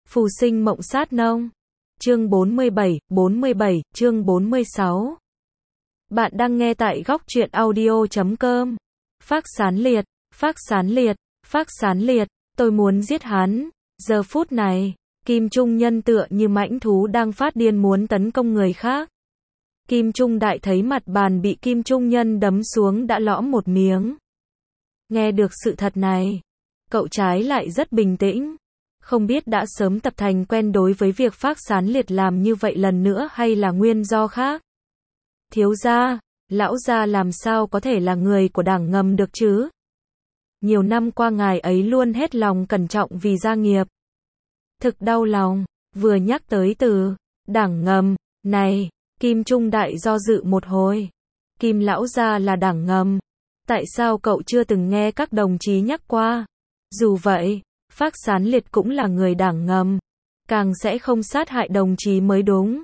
Phù sinh mộng sát nông. Chương 47, chương 46. Bạn đang nghe tại góc truyện audio.com. Phác sán liệt, tôi muốn giết hắn. Giờ phút này, Kim Trung Nhân tựa như mãnh thú đang phát điên muốn tấn công người khác. Kim Trung Đại thấy mặt bàn bị Kim Trung Nhân đấm xuống đã lõm một miếng. Nghe được sự thật này, cậu trái lại rất bình tĩnh. Không biết đã sớm tập thành quen đối với việc Phác Sán Liệt làm như vậy lần nữa hay là nguyên do khác. Thiếu gia, lão gia làm sao có thể là người của Đảng Ngầm được chứ? Nhiều năm qua ngài ấy luôn hết lòng cẩn trọng vì gia nghiệp. Thực đau lòng, vừa nhắc tới từ Đảng Ngầm này, Kim Trung Đại do dự một hồi. Kim lão gia là Đảng Ngầm, tại sao cậu chưa từng nghe các đồng chí nhắc qua? Dù vậy, Phác Sán Liệt cũng là người Đảng Ngầm, càng sẽ không sát hại đồng chí mới đúng.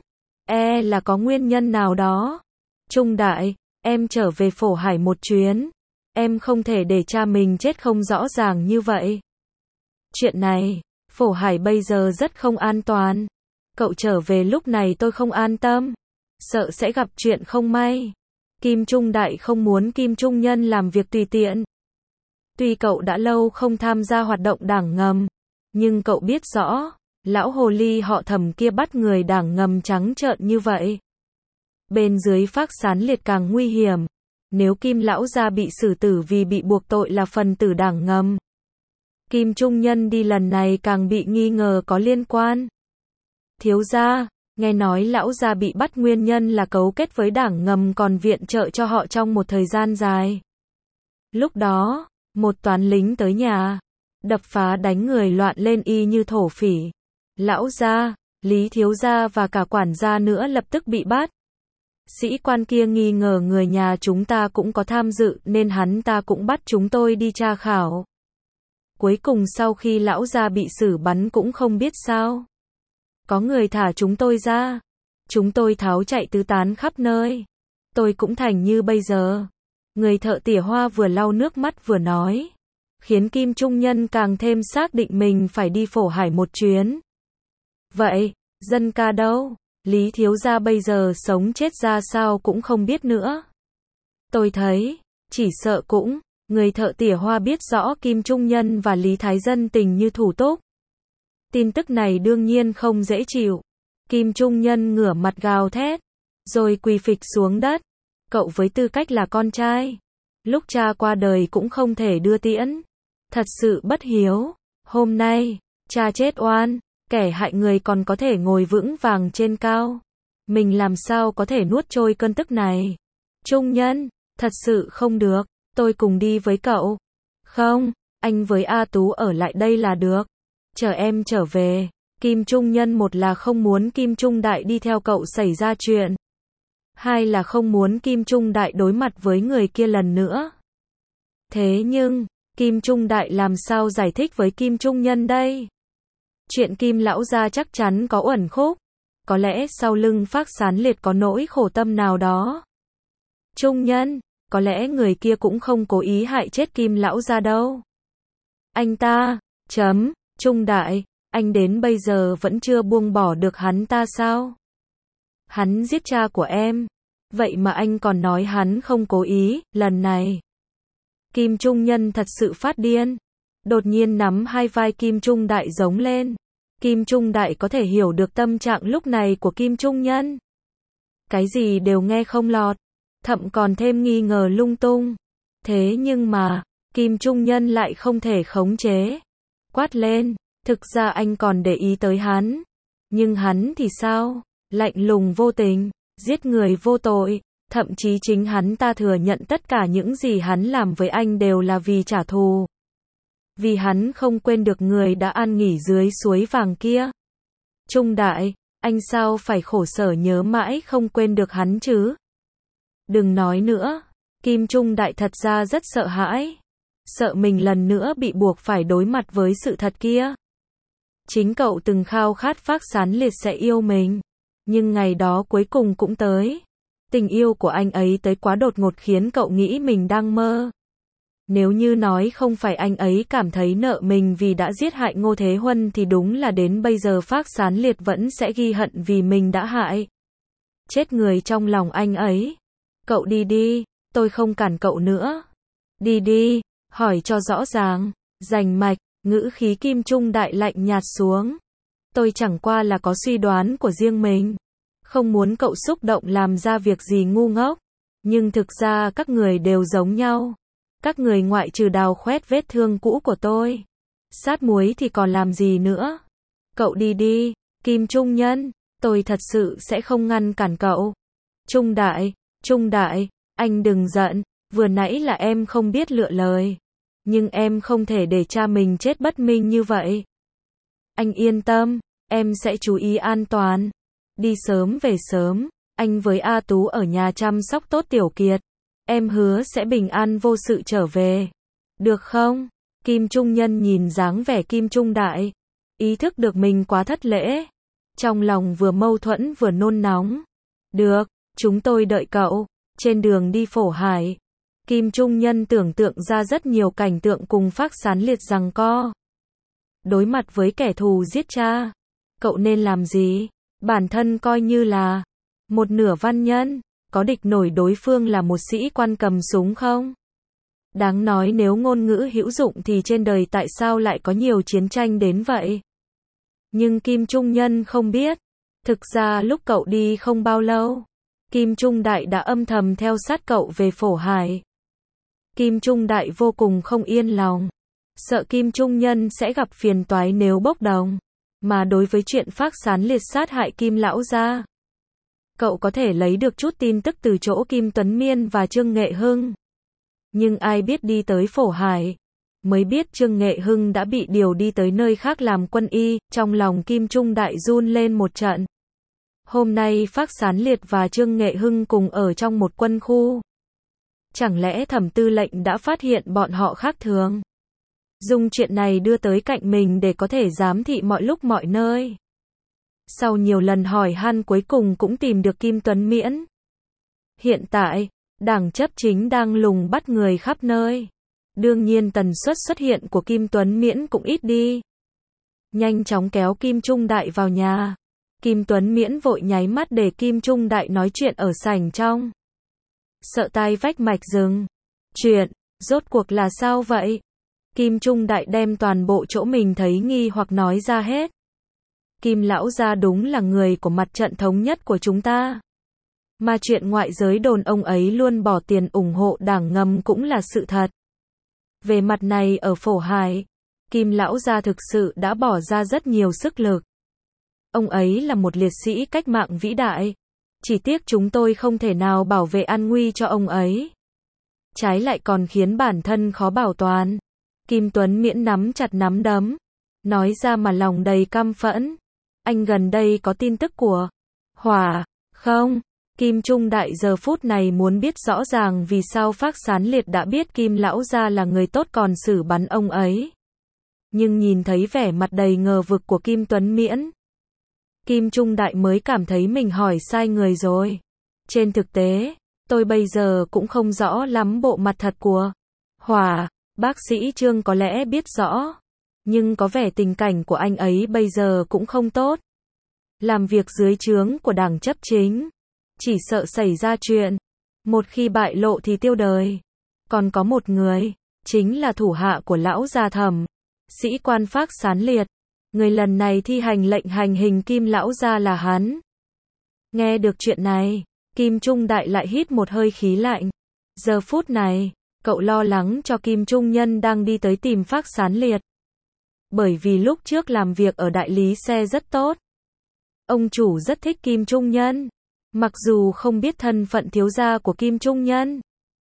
Là có nguyên nhân nào đó. Trung Đại, em trở về Phổ Hải một chuyến. Em không thể để cha mình chết không rõ ràng như vậy. Chuyện này, Phổ Hải bây giờ rất không an toàn. Cậu trở về lúc này tôi không an tâm. Sợ sẽ gặp chuyện không may. Kim Trung Đại không muốn Kim Trung Nhân làm việc tùy tiện. Tuy cậu đã lâu không tham gia hoạt động Đảng Ngầm, nhưng cậu biết rõ, lão hồ ly họ Thẩm kia bắt người Đảng Ngầm trắng trợn như vậy. Bên dưới Phác Sán Liệt càng nguy hiểm. Nếu Kim lão gia bị xử tử vì bị buộc tội là phần tử Đảng Ngầm, Kim Trung Nhân đi lần này càng bị nghi ngờ có liên quan. Thiếu gia, nghe nói lão gia bị bắt nguyên nhân là cấu kết với Đảng Ngầm còn viện trợ cho họ trong một thời gian dài. Lúc đó, một toán lính tới nhà, đập phá đánh người loạn lên y như thổ phỉ. Lão gia, Lý thiếu gia và cả quản gia nữa lập tức bị bắt. Sĩ quan kia nghi ngờ người nhà chúng ta cũng có tham dự nên hắn ta cũng bắt chúng tôi đi tra khảo. Cuối cùng sau khi lão gia bị xử bắn cũng không biết sao. Có người thả chúng tôi ra. Chúng tôi tháo chạy tứ tán khắp nơi. Tôi cũng thành như bây giờ. Người thợ tỉa hoa vừa lau nước mắt vừa nói. Khiến Kim Trung Nhân càng thêm xác định mình phải đi Phổ Hải một chuyến. Vậy, dân ca đâu? Lý thiếu gia bây giờ sống chết ra sao cũng không biết nữa. Tôi thấy, chỉ sợ cũng, người thợ tỉa hoa biết rõ Kim Trung Nhân và Lý Thái Dân tình như thủ túc. Tin tức này đương nhiên không dễ chịu. Kim Trung Nhân ngửa mặt gào thét, rồi quỳ phịch xuống đất. Cậu với tư cách là con trai, lúc cha qua đời cũng không thể đưa tiễn. Thật sự bất hiếu. Hôm nay, cha chết oan. Kẻ hại người còn có thể ngồi vững vàng trên cao. Mình làm sao có thể nuốt trôi cơn tức này? Trung Nhân, thật sự không được, tôi cùng đi với cậu. Không, anh với A Tú ở lại đây là được. Chờ em trở về. Kim Trung Nhân một là không muốn Kim Trung Đại đi theo cậu xảy ra chuyện. Hai là không muốn Kim Trung Đại đối mặt với người kia lần nữa. Thế nhưng, Kim Trung Đại làm sao giải thích với Kim Trung Nhân đây? Chuyện Kim lão gia chắc chắn có uẩn khúc. Có lẽ sau lưng Phác Sán Liệt có nỗi khổ tâm nào đó. Trung Nhân, có lẽ người kia cũng không cố ý hại chết Kim lão gia đâu. Anh ta, Trung Đại, anh đến bây giờ vẫn chưa buông bỏ được hắn ta sao? Hắn giết cha của em. Vậy mà anh còn nói hắn không cố ý, lần này. Kim Trung Nhân thật sự phát điên. Đột nhiên nắm hai vai Kim Trung Đại giống lên. Kim Trung Đại có thể hiểu được tâm trạng lúc này của Kim Trung Nhân. Cái gì đều nghe không lọt, thậm còn thêm nghi ngờ lung tung. Thế nhưng mà, Kim Trung Nhân lại không thể khống chế. Quát lên, thực ra anh còn để ý tới hắn. Nhưng hắn thì sao? Lạnh lùng vô tình, giết người vô tội. Thậm chí chính hắn ta thừa nhận tất cả những gì hắn làm với anh đều là vì trả thù. Vì hắn không quên được người đã an nghỉ dưới suối vàng kia. Trung Đại, anh sao phải khổ sở nhớ mãi không quên được hắn chứ? Đừng nói nữa. Kim Trung Đại thật ra rất sợ hãi. Sợ mình lần nữa bị buộc phải đối mặt với sự thật kia. Chính cậu từng khao khát Phác Sán Liệt sẽ yêu mình. Nhưng ngày đó cuối cùng cũng tới. Tình yêu của anh ấy tới quá đột ngột khiến cậu nghĩ mình đang mơ. Nếu như nói không phải anh ấy cảm thấy nợ mình vì đã giết hại Ngô Thế Huân thì đúng là đến bây giờ Phác Sán Liệt vẫn sẽ ghi hận vì mình đã hại chết người trong lòng anh ấy. Cậu đi đi, tôi không cản cậu nữa. Đi đi, hỏi cho rõ ràng, rành mạch, ngữ khí Kim Trung Đại lạnh nhạt xuống. Tôi chẳng qua là có suy đoán của riêng mình. Không muốn cậu xúc động làm ra việc gì ngu ngốc. Nhưng thực ra các người đều giống nhau. Các người ngoại trừ đào khoét vết thương cũ của tôi, sát muối thì còn làm gì nữa. Cậu đi đi, Kim Trung Nhân, tôi thật sự sẽ không ngăn cản cậu. Trung Đại, anh đừng giận, vừa nãy là em không biết lựa lời. Nhưng em không thể để cha mình chết bất minh như vậy. Anh yên tâm, em sẽ chú ý an toàn. Đi sớm về sớm, anh với A Tú ở nhà chăm sóc tốt Tiểu Kiệt. Em hứa sẽ bình an vô sự trở về. Được không? Kim Trung Nhân nhìn dáng vẻ Kim Trung Đại, ý thức được mình quá thất lễ. Trong lòng vừa mâu thuẫn vừa nôn nóng. Được, chúng tôi đợi cậu. Trên đường đi Phổ Hải, Kim Trung Nhân tưởng tượng ra rất nhiều cảnh tượng cùng Phác Sán Liệt giằng co. Đối mặt với kẻ thù giết cha, cậu nên làm gì? Bản thân coi như là một nửa văn nhân, có địch nổi đối phương là một sĩ quan cầm súng không? Đáng nói nếu ngôn ngữ hữu dụng thì trên đời tại sao lại có nhiều chiến tranh đến vậy? Nhưng Kim Trung Nhân không biết, thực ra lúc cậu đi không bao lâu, Kim Trung Đại đã âm thầm theo sát cậu về Phổ Hải. Kim Trung Đại vô cùng không yên lòng, sợ Kim Trung Nhân sẽ gặp phiền toái nếu bốc đồng. Mà đối với chuyện Phác Sán Liệt sát hại Kim lão gia, cậu có thể lấy được chút tin tức từ chỗ Kim Tuấn Miên và Trương Nghệ Hưng. Nhưng ai biết đi tới Phổ Hải, mới biết Trương Nghệ Hưng đã bị điều đi tới nơi khác làm quân y, trong lòng Kim Trung Đại run lên một trận. Hôm nay Phác Sán Liệt và Trương Nghệ Hưng cùng ở trong một quân khu. Chẳng lẽ Thẩm tư lệnh đã phát hiện bọn họ khác thường? Dùng chuyện này đưa tới cạnh mình để có thể giám thị mọi lúc mọi nơi. Sau nhiều lần hỏi han cuối cùng cũng tìm được Kim Tuấn Miễn. Hiện tại, Đảng chấp chính đang lùng bắt người khắp nơi. Đương nhiên tần suất xuất hiện của Kim Tuấn Miễn cũng ít đi. Nhanh chóng kéo Kim Trung Đại vào nhà. Kim Tuấn Miễn vội nháy mắt để Kim Trung Đại nói chuyện ở sảnh trong. Sợ tai vách mạch rừng. Chuyện, rốt cuộc là sao vậy? Kim Trung Đại đem toàn bộ chỗ mình thấy nghi hoặc nói ra hết. Kim lão gia đúng là người của mặt trận thống nhất của chúng ta. Mà chuyện ngoại giới đồn ông ấy luôn bỏ tiền ủng hộ đảng ngầm cũng là sự thật. Về mặt này ở Phổ Hải, Kim lão gia thực sự đã bỏ ra rất nhiều sức lực. Ông ấy là một liệt sĩ cách mạng vĩ đại. Chỉ tiếc chúng tôi không thể nào bảo vệ an nguy cho ông ấy. Trái lại còn khiến bản thân khó bảo toàn. Kim Tuấn Miễn nắm chặt nắm đấm. Nói ra mà lòng đầy căm phẫn. Anh gần đây có tin tức của Hỏa, không? Kim Trung Đại giờ phút này muốn biết rõ ràng vì sao Phác Sán Liệt đã biết Kim lão gia là người tốt còn xử bắn ông ấy. Nhưng nhìn thấy vẻ mặt đầy ngờ vực của Kim Tuấn Miễn, Kim Trung Đại mới cảm thấy mình hỏi sai người rồi. Trên thực tế, tôi bây giờ cũng không rõ lắm bộ mặt thật của Hỏa, bác sĩ Trương có lẽ biết rõ. Nhưng có vẻ tình cảnh của anh ấy bây giờ cũng không tốt. Làm việc dưới trướng của Đảng chấp chính, chỉ sợ xảy ra chuyện. Một khi bại lộ thì tiêu đời. Còn có một người, chính là thủ hạ của lão gia Thẩm, sĩ quan Phác Sán Liệt. Người lần này thi hành lệnh hành hình Kim lão gia là hắn. Nghe được chuyện này, Kim Trung Đại lại hít một hơi khí lạnh. Giờ phút này, cậu lo lắng cho Kim Trung Nhân đang đi tới tìm Phác Sán Liệt. Bởi vì lúc trước làm việc ở đại lý xe rất tốt. Ông chủ rất thích Kim Trung Nhân. Mặc dù không biết thân phận thiếu gia của Kim Trung Nhân.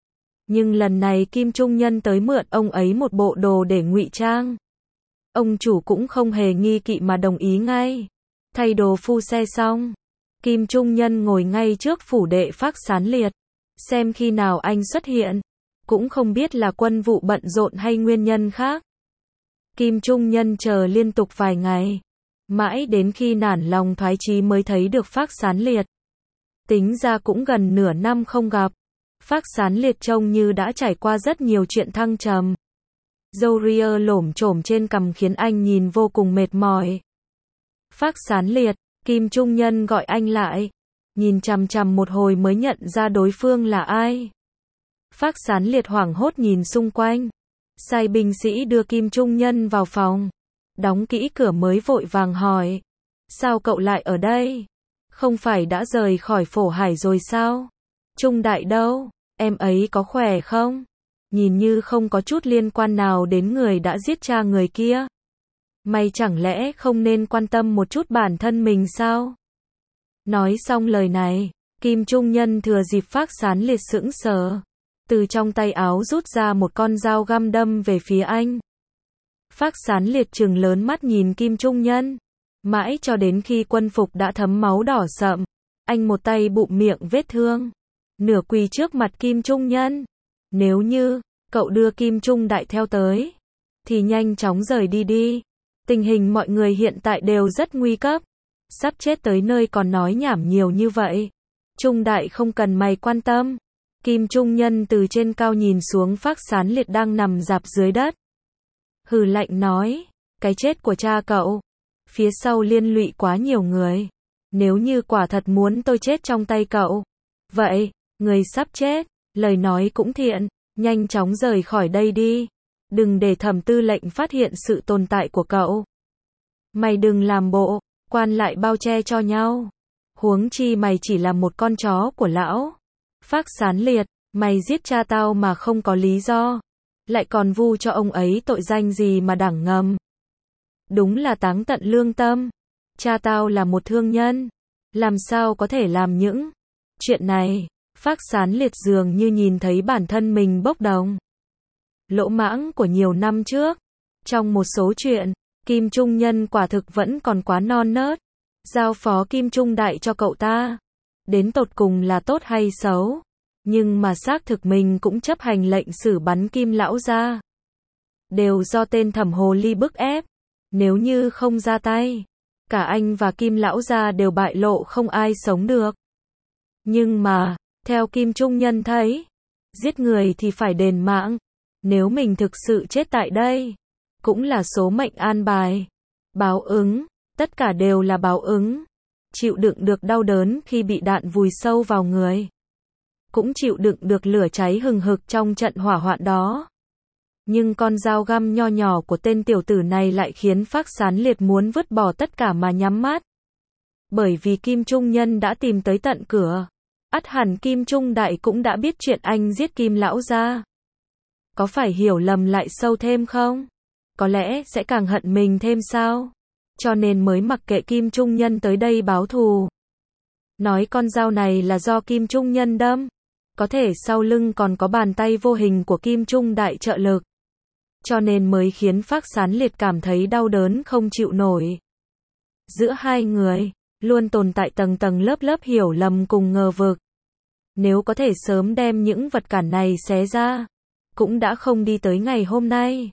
Nhưng lần này Kim Trung Nhân tới mượn ông ấy một bộ đồ để ngụy trang. Ông chủ cũng không hề nghi kỵ mà đồng ý ngay. Thay đồ phu xe xong, Kim Trung Nhân ngồi ngay trước phủ đệ Phác Sán Liệt. Xem khi nào anh xuất hiện. Cũng không biết là quân vụ bận rộn hay nguyên nhân khác. Kim Trung Nhân chờ liên tục vài ngày. Mãi đến khi nản lòng thoái chí mới thấy được Phác Sán Liệt. Tính ra cũng gần nửa năm không gặp. Phác Sán Liệt trông như đã trải qua rất nhiều chuyện thăng trầm. Râu ria lổm chổm trên cằm khiến anh nhìn vô cùng mệt mỏi. Phác Sán Liệt, Kim Trung Nhân gọi anh lại. Nhìn chằm chằm một hồi mới nhận ra đối phương là ai. Phác Sán Liệt hoảng hốt nhìn xung quanh. Sai binh sĩ đưa Kim Trung Nhân vào phòng. Đóng kỹ cửa mới vội vàng hỏi. Sao cậu lại ở đây? Không phải đã rời khỏi Phổ Hải rồi sao? Trung Đại đâu? Em ấy có khỏe không? Nhìn như không có chút liên quan nào đến người đã giết cha người kia. Mày chẳng lẽ không nên quan tâm một chút bản thân mình sao? Nói xong lời này, Kim Trung Nhân thừa dịp Phác Sán Liệt sững sờ, từ trong tay áo rút ra một con dao găm đâm về phía anh. Phác Sán Liệt trừng lớn mắt nhìn Kim Trung Nhân, mãi cho đến khi quân phục đã thấm máu đỏ sậm, anh một tay bụm miệng vết thương, nửa quỳ trước mặt Kim Trung Nhân. Nếu như cậu đưa Kim Trung Đại theo tới, thì nhanh chóng rời đi đi. Tình hình mọi người hiện tại đều rất nguy cấp. Sắp chết tới nơi còn nói nhảm nhiều như vậy. Trung Đại không cần mày quan tâm. Kim Trung Nhân từ trên cao nhìn xuống Phác Sán Liệt đang nằm rạp dưới đất. Hừ lạnh nói, cái chết của cha cậu, phía sau liên lụy quá nhiều người. Nếu như quả thật muốn tôi chết trong tay cậu, vậy, người sắp chết, lời nói cũng thiện, nhanh chóng rời khỏi đây đi. Đừng để Thẩm Tư lệnh phát hiện sự tồn tại của cậu. Mày đừng làm bộ quan lại bao che cho nhau. Huống chi mày chỉ là một con chó của lão. Phác Sán Liệt, mày giết cha tao mà không có lý do, lại còn vu cho ông ấy tội danh gì mà đẳng ngầm. Đúng là táng tận lương tâm. Cha tao là một thương nhân, làm sao có thể làm những chuyện này. Phác Sán Liệt dường như nhìn thấy bản thân mình bốc đồng. Lỗ mãng của nhiều năm trước. Trong một số chuyện, Kim Trung Nhân quả thực vẫn còn quá non nớt. Giao phó Kim Trung Đại cho cậu ta, đến tột cùng là tốt hay xấu, nhưng mà xác thực mình cũng chấp hành lệnh xử bắn Kim lão gia. Đều do tên Thẩm Hồ Ly bức ép. Nếu như không ra tay, cả anh và Kim lão gia đều bại lộ, không ai sống được. Nhưng mà, theo Kim Trung Nhân thấy, giết người thì phải đền mạng. Nếu mình thực sự chết tại đây, cũng là số mệnh an bài. Báo ứng, tất cả đều là báo ứng. Chịu đựng được đau đớn khi bị đạn vùi sâu vào người, cũng chịu đựng được lửa cháy hừng hực trong trận hỏa hoạn đó. Nhưng con dao găm nho nhỏ của tên tiểu tử này lại khiến Phác Sán Liệt muốn vứt bỏ tất cả mà nhắm mắt. Bởi vì Kim Trung Nhân đã tìm tới tận cửa, ắt hẳn Kim Trung Đại cũng đã biết chuyện anh giết Kim lão gia. Có phải hiểu lầm lại sâu thêm không? Có lẽ sẽ càng hận mình thêm sao? Cho nên mới mặc kệ Kim Trung Nhân tới đây báo thù. Nói con dao này là do Kim Trung Nhân đâm, có thể sau lưng còn có bàn tay vô hình của Kim Trung Đại trợ lực. Cho nên mới khiến Phác Sán Liệt cảm thấy đau đớn không chịu nổi. Giữa hai người, luôn tồn tại tầng tầng lớp lớp hiểu lầm cùng ngờ vực. Nếu có thể sớm đem những vật cản này xé ra, cũng đã không đi tới ngày hôm nay.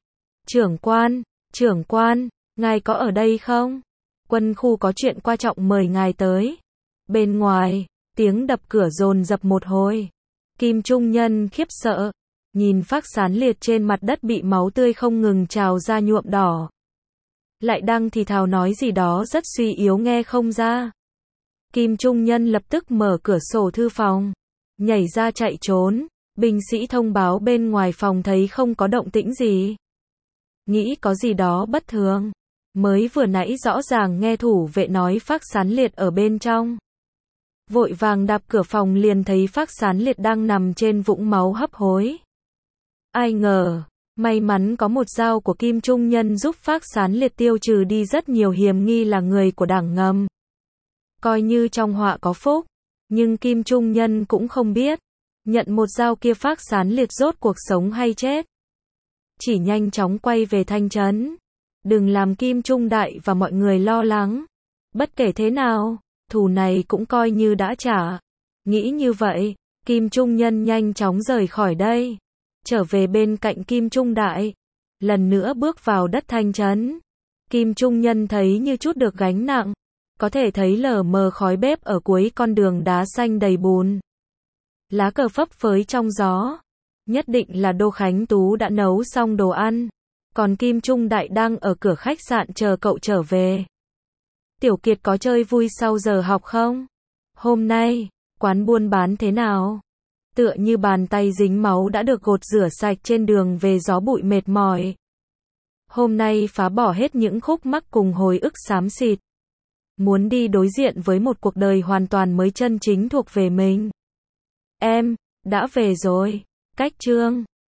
Trưởng quan, ngài có ở đây không? Quân khu có chuyện quan trọng mời ngài tới. Bên ngoài, tiếng đập cửa dồn dập một hồi. Kim Trung Nhân khiếp sợ, nhìn Phác Sán Liệt trên mặt đất bị máu tươi không ngừng trào ra nhuộm đỏ. Lại đang thì thào nói gì đó rất suy yếu nghe không ra. Kim Trung Nhân lập tức mở cửa sổ thư phòng, nhảy ra chạy trốn. Binh sĩ thông báo bên ngoài phòng thấy không có động tĩnh gì, nghĩ có gì đó bất thường. Mới vừa nãy rõ ràng nghe thủ vệ nói Phác Sán Liệt ở bên trong. Vội vàng đạp cửa phòng liền thấy Phác Sán Liệt đang nằm trên vũng máu hấp hối. Ai ngờ, may mắn có một dao của Kim Trung Nhân giúp Phác Sán Liệt tiêu trừ đi rất nhiều hiểm nghi là người của đảng ngầm. Coi như trong họa có phúc, nhưng Kim Trung Nhân cũng không biết, nhận một dao kia Phác Sán Liệt rốt cuộc sống hay chết. Chỉ nhanh chóng quay về Thanh Trấn. Đừng làm Kim Trung Đại và mọi người lo lắng. Bất kể thế nào, thù này cũng coi như đã trả. Nghĩ như vậy, Kim Trung Nhân nhanh chóng rời khỏi đây, trở về bên cạnh Kim Trung Đại, lần nữa bước vào đất Thanh Trấn. Kim Trung Nhân thấy như chút được gánh nặng, có thể thấy lờ mờ khói bếp ở cuối con đường đá xanh đầy bùn. Lá cờ phấp phới trong gió. Nhất định là Đô Khánh Tú đã nấu xong đồ ăn. Còn Kim Trung Đại đang ở cửa khách sạn chờ cậu trở về. Tiểu Kiệt có chơi vui sau giờ học không? Hôm nay, quán buôn bán thế nào? Tựa như bàn tay dính máu đã được gột rửa sạch trên đường về gió bụi mệt mỏi. Hôm nay phá bỏ hết những khúc mắc cùng hồi ức xám xịt. Muốn đi đối diện với một cuộc đời hoàn toàn mới chân chính thuộc về mình. Em, đã về rồi. Cách Trương.